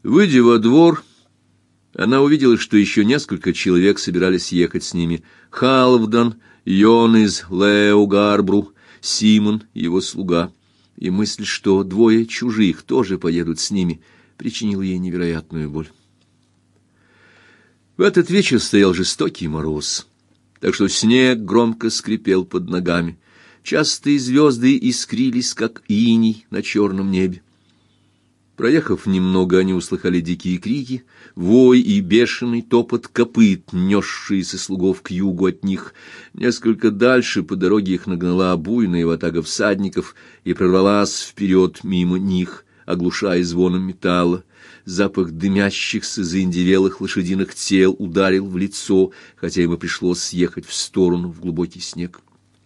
Выйдя во двор, она увидела, что еще несколько человек собирались ехать с ними. Халфдан, Йон из Леугарбру, Симон и его слуга. И мысль, что двое чужих тоже поедут с ними, причинила ей невероятную боль. В этот вечер стоял жестокий мороз, так что снег громко скрипел под ногами. Частые звезды искрились, как иней на черном небе. Проехав немного, они услыхали дикие крики, вой и бешеный топот копыт, несшиеся слугов к югу от них. Несколько дальше по дороге их нагнала буйная ватага всадников и прорвалась вперед мимо них, оглушая звоном металла. Запах дымящихся заиндевелых лошадиных тел ударил в лицо, хотя им и пришлось съехать в сторону в глубокий снег.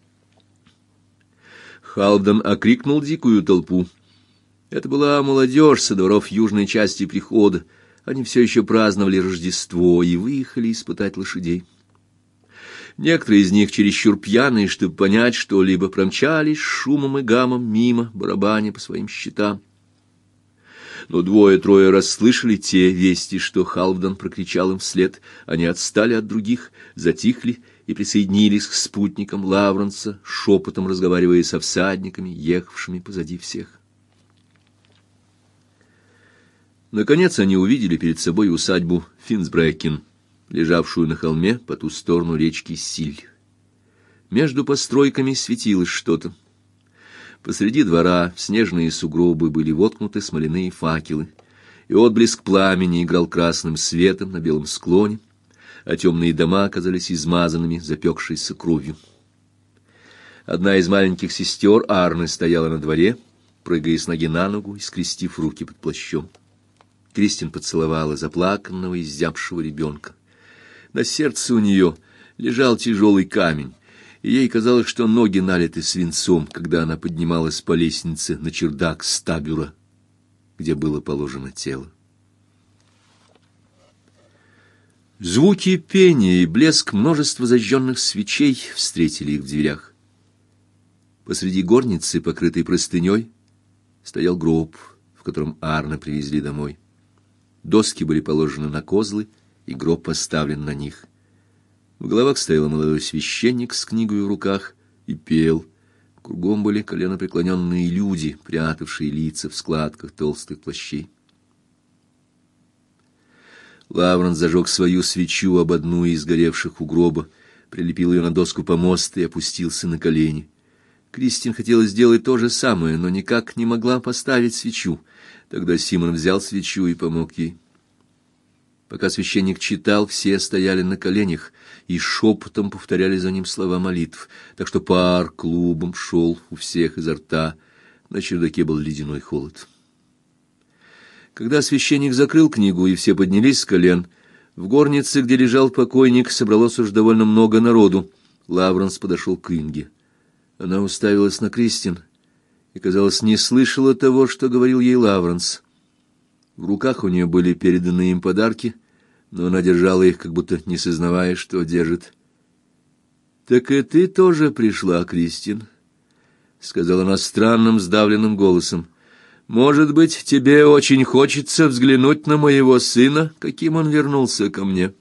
Халфдан окрикнул дикую толпу. Это была молодежь со дворов южной части прихода. Они все еще праздновали Рождество и выехали испытать лошадей. Некоторые из них, чересчур пьяные, чтобы понять что-либо, промчались шумом и гамом мимо, барабаня по своим щитам. Но двое-трое расслышали те вести, что Халфдан прокричал им вслед. Они отстали от других, затихли и присоединились к спутникам Лавренса, шепотом разговаривая со всадниками, ехавшими позади всех. Наконец они увидели перед собой усадьбу Финсбрекен, лежавшую на холме по ту сторону речки Силь. Между постройками светилось что-то. Посреди двора в снежные сугробы были воткнуты смоляные факелы, и отблеск пламени играл красным светом на белом склоне, а темные дома оказались измазанными запекшейся кровью. Одна из маленьких сестер Арны стояла на дворе, прыгая с ноги на ногу и скрестив руки под плащом. Кристин поцеловала заплаканного и зябшего ребенка. На сердце у нее лежал тяжелый камень, и ей казалось, что ноги налиты свинцом, когда она поднималась по лестнице на чердак стабюра, где было положено тело. Звуки пения и блеск множества зажженных свечей встретили их в дверях. Посреди горницы, покрытой простыней, стоял гроб, в котором Арна привезли домой. Доски были положены на козлы, и гроб поставлен на них. В головах стоял молодой священник с книгой в руках и пел. Кругом были коленопреклоненные люди, прятавшие лица в складках толстых плащей. Лавренс зажег свою свечу об одну из горевших у гроба, прилепил ее на доску помоста и опустился на колени. Кристин хотела сделать то же самое, но никак не могла поставить свечу. Тогда Симон взял свечу и помог ей. Пока священник читал, все стояли на коленях и шепотом повторяли за ним слова молитв, так что пар клубом шел у всех изо рта. На чердаке был ледяной холод. Когда священник закрыл книгу и все поднялись с колен, в горнице, где лежал покойник, собралось уж довольно много народу. Лавренс подошел к Инге. Она уставилась на Кристин и, казалось, не слышала того, что говорил ей Лавренс. В руках у нее были переданные им подарки, но она держала их, как будто не сознавая, что держит. «Так и ты тоже пришла, Кристин», — сказала она странным сдавленным голосом. «Может быть, тебе очень хочется взглянуть на моего сына, каким он вернулся ко мне?»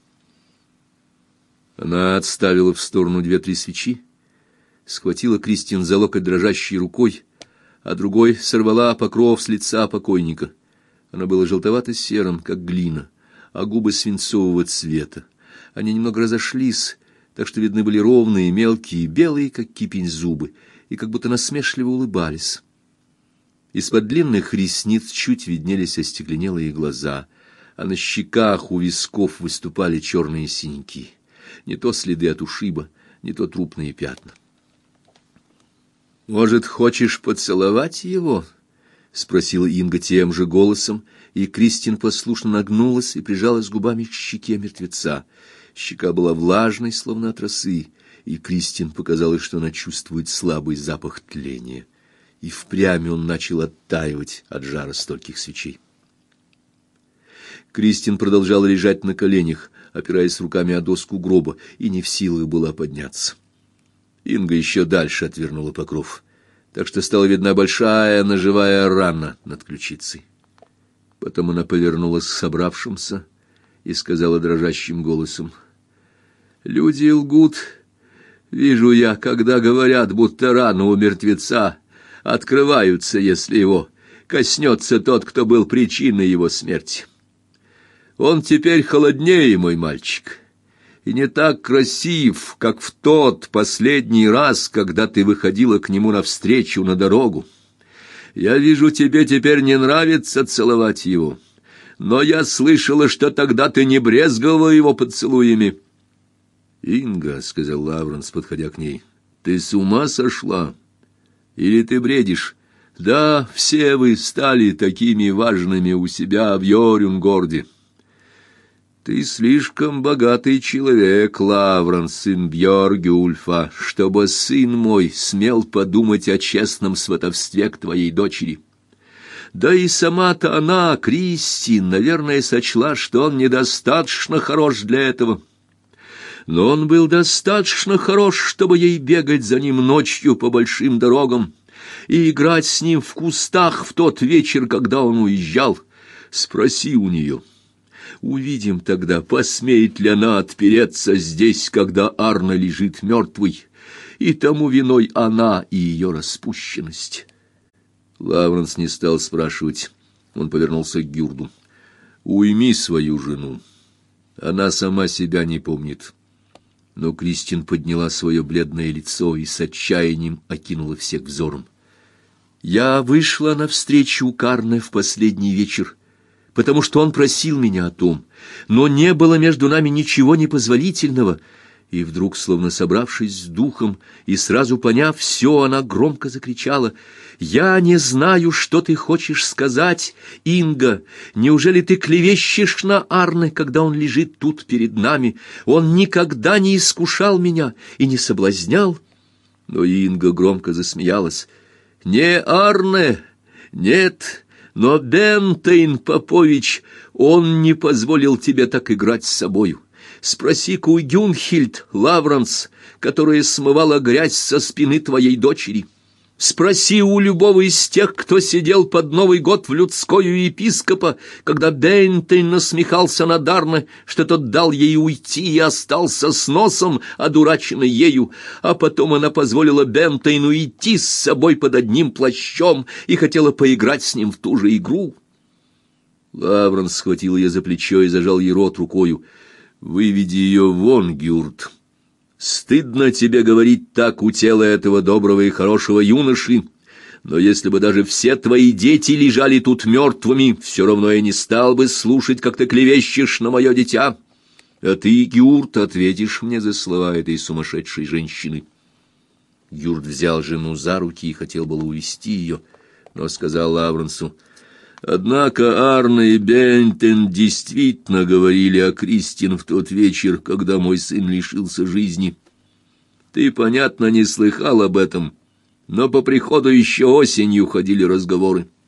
Она отставила в сторону 2-3 свечи, схватила Кристин за локоть дрожащей рукой, а другой сорвала покров с лица покойника. Оно было желтовато-серым, как глина, а губы свинцового цвета. Они немного разошлись, так что видны были ровные, мелкие, белые, как кипень, зубы, и как будто насмешливо улыбались. Из-под длинных ресниц чуть виднелись остекленелые глаза, а на щеках у висков выступали черные синяки. Не то следы от ушиба, не то трупные пятна. «Может, хочешь поцеловать его?» — спросила Инга тем же голосом, и Кристин послушно нагнулась и прижалась губами к щеке мертвеца. Щека была влажной, словно от росы, и Кристин показалось, что она чувствует слабый запах тления. И впрямь он начал оттаивать от жара стольких свечей. Кристин продолжала лежать на коленях, опираясь руками о доску гроба, и не в силах была подняться. Инга еще дальше отвернула покров, так что стала видна большая ножевая рана над ключицей. Потом она повернулась к собравшимся и сказала дрожащим голосом: «Люди лгут. Вижу я, когда говорят, будто раны у мертвеца открываются, если его коснется тот, кто был причиной его смерти. Он теперь холоднее, мой мальчик, и не так красив, как в тот последний раз, когда ты выходила к нему навстречу на дорогу. Я вижу, тебе теперь не нравится целовать его, но я слышала, что тогда ты не брезговала его поцелуями». «Инга», — сказал Лавренс, подходя к ней, — «ты с ума сошла? Или ты бредишь? Да, все вы стали такими важными у себя в Йорюнгорде. Ты слишком богатый человек, Лавренс, сын Бьоргюльфа, чтобы сын мой смел подумать о честном сватовстве к твоей дочери. Да и сама-то она, Кристин, наверное, сочла, что он недостаточно хорош для этого. Но он был достаточно хорош, чтобы ей бегать за ним ночью по большим дорогам и играть с ним в кустах в тот вечер, когда он уезжал. Спроси у нее. Увидим тогда, посмеет ли она отпереться здесь, когда Арне лежит мертвый, и тому виной она и ее распущенность». Лавренс не стал спрашивать. Он повернулся к Гюрду. «Уйми свою жену. Она сама себя не помнит». Но Кристин подняла свое бледное лицо и с отчаянием окинула всех взором. «Я вышла навстречу Карне в последний вечер, потому что он просил меня о том, но не было между нами ничего непозволительного». И вдруг, словно собравшись с духом и сразу поняв все, она громко закричала: «Я не знаю, что ты хочешь сказать, Инга. Неужели ты клевещешь на Арне, когда он лежит тут перед нами? Он никогда не искушал меня и не соблазнял». Но Инга громко засмеялась. «Не Арне, нет, но Бентейн Попович, он не позволил тебе так играть с собою. Спроси-ка у Гюнхильд, Лавренс, которая смывала грязь со спины твоей дочери. Спроси у любого из тех, кто сидел под Новый год в людскую епископа, когда Бентейн насмехался над Арне, что тот дал ей уйти и остался с носом, одураченный ею, а потом она позволила Бентейну идти с собой под одним плащом и хотела поиграть с ним в ту же игру». Лавренс схватил ее за плечо и зажал ей рот рукою. «Выведи ее вон, Гюрд. Стыдно тебе говорить так у тела этого доброго и хорошего юноши, но если бы даже все твои дети лежали тут мертвыми, все равно я не стал бы слушать, как ты клевещешь на мое дитя. А ты, Гюрд, ответишь мне за слова этой сумасшедшей женщины». Гюрд взял жену за руки и хотел было увести ее, но сказал Лавренсу: «Однако Арне и Бентейн действительно говорили о Кристин в тот вечер, когда мой сын лишился жизни. Ты, понятно, не слыхал об этом, но по приходу еще осенью ходили разговоры.